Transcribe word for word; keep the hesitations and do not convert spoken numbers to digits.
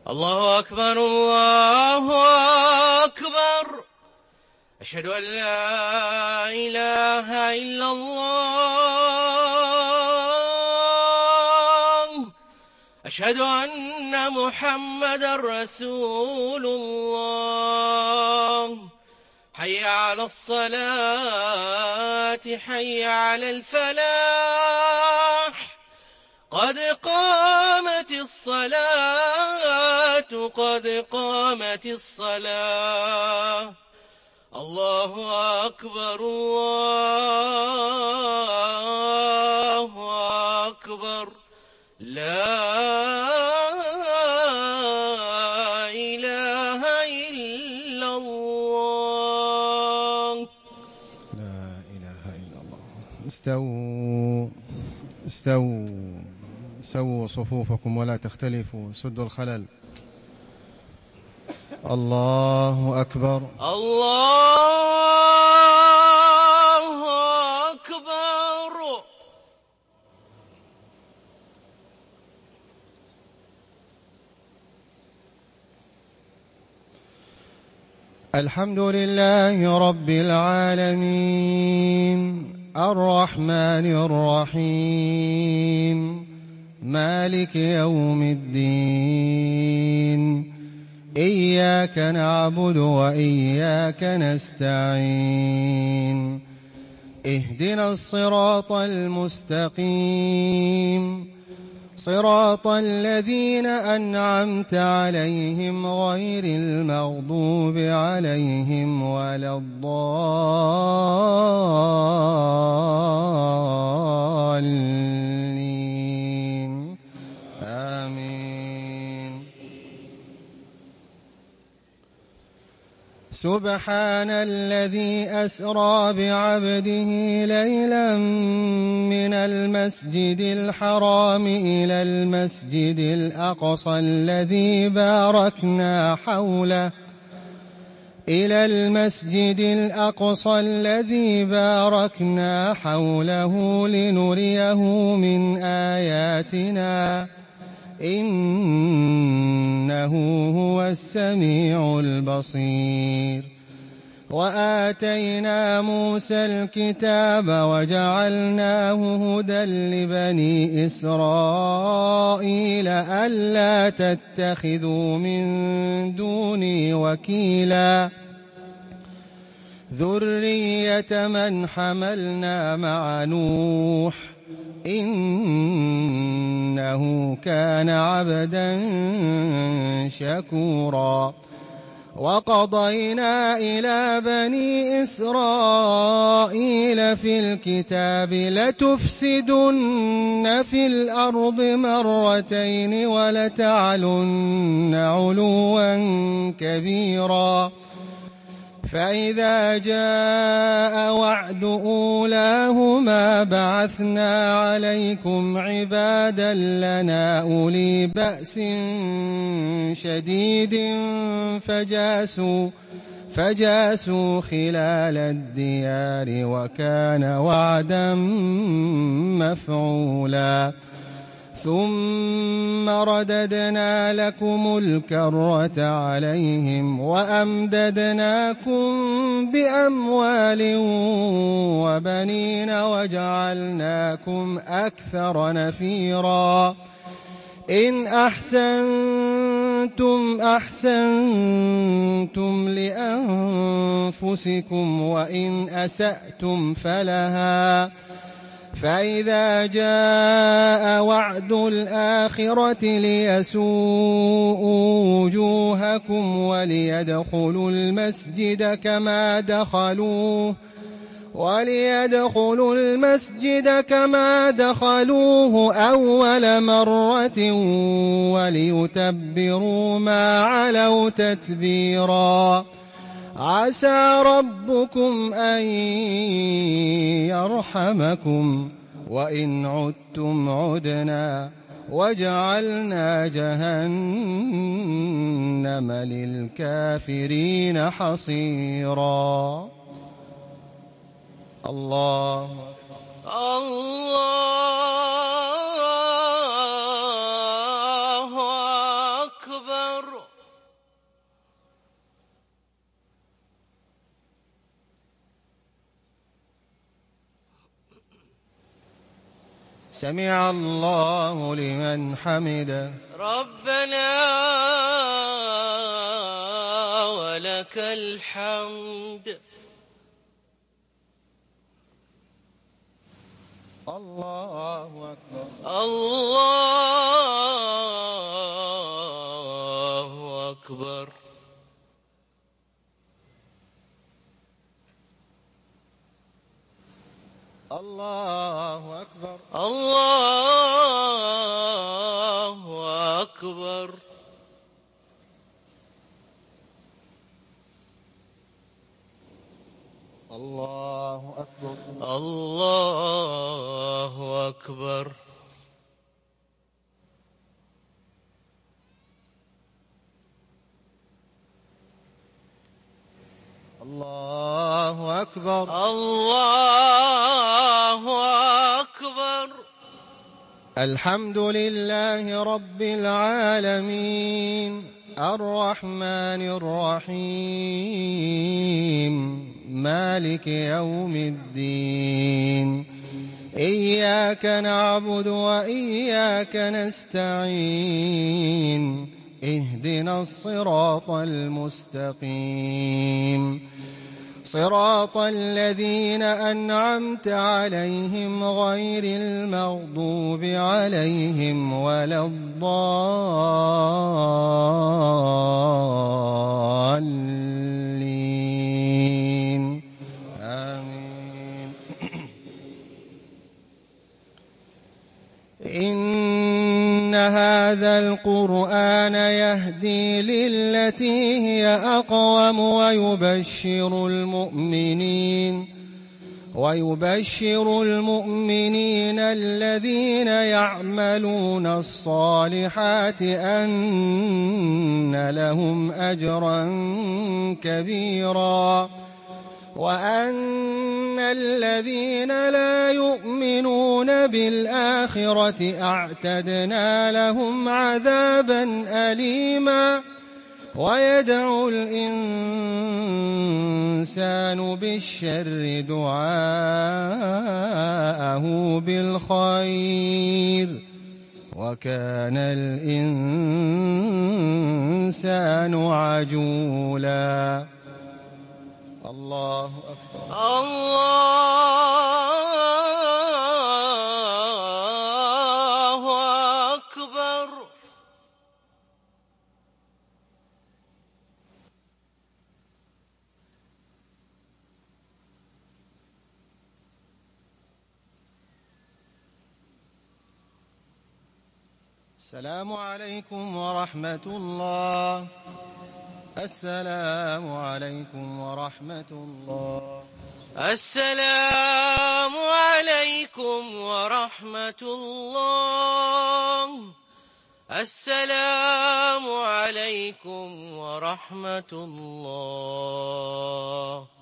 الله أكبر الله أكبر. أشهد أن لا إله إلا الله. أشهد أن محمدا رسول الله. حي على الصلاة حي على الفلاح. قد قامت الصلاة قد قامت الصلاة. الله أكبر الله أكبر. لا إله إلا الله. لا إله إلا الله. استووا استووا سووا صفوفكم ولا تختلفوا، سدوا الخلل. الله أكبر الله أكبر. الحمد لله رب العالمين الرحمن الرحيم مالك يوم الدين. إياك نعبد وإياك نستعين. اهدنا الصراط المستقيم، صراط الذين أنعمت عليهم غير المغضوب عليهم ولا الضالين. آمين. سبحان الذي أسرى بعبده ليلا من المسجد الحرام إلى المسجد الأقصى الذي باركنا حوله إلى المسجد الأقصى الذي باركنا حوله لنريه من آياتنا إنه هو السميع البصير. وآتينا موسى الكتاب وجعلناه هدى لبني إسرائيل ألا تتخذوا من دوني وكيلا ذرية من حملنا مع نوح إنه كان عبدا شكورا. وقضينا إلى بني إسرائيل في الكتاب لتفسدن في الأرض مرتين ولتعلن علوا كبيرا. فإذا جاء وعد أولاهما بعثنا عليكم عبادا لنا أولي بأس شديد فجاسوا فجاسوا خلال الديار وكان وعدا مفعولا. ثم رددنا لكم الكرة عليهم وأمددناكم بأموال وبنين وجعلناكم أكثر نفيرا. إن أحسنتم أحسنتم لأنفسكم وإن أسأتم فلها. فإذا جاء وعد الآخرة ليسوءوا وجوهكم وليدخلوا المسجد كما دخلوه وليدخلوا المسجد كما دخلوه أول مرة وليتبروا ما علوا تتبيرا. عسى ربكم أن يرحمكم وإن عدتم عدنا وجعلنا جهنم للكافرين حصيرا. الله الله أكبر. سمع الله لمن حمده. ربنا ولك الحمد. الله أكبر. الله أكبر. الله أكبر. الله أكبر. الله أكبر. الله أكبر. الله أكبر. الله أكبر. الحمد لله رب العالمين الرحمن الرحيم مالك يوم الدين. إياك نعبد وإياك نستعين. اهدنا الصراط المستقيم صراط الذين أنعمت عليهم غير المغضوب عليهم ولا الضالين. آمين. إن هذا القرآن يهدي للتي هي أقوم ويبشر المؤمنين ويبشر المؤمنين الذين يعملون الصالحات أن لهم أجرا كبيرا وأن الذين لا يؤمنون بالآخرة أعتدنا لهم عذابا أليما. ويدعو الإنسان بالشر دعاءه بالخير وكان الإنسان عجولا. الله أكبر. الله أكبر. السلام عليكم ورحمة الله. السلام عليكم ورحمة الله. السلام عليكم ورحمة الله. السلام عليكم ورحمة الله.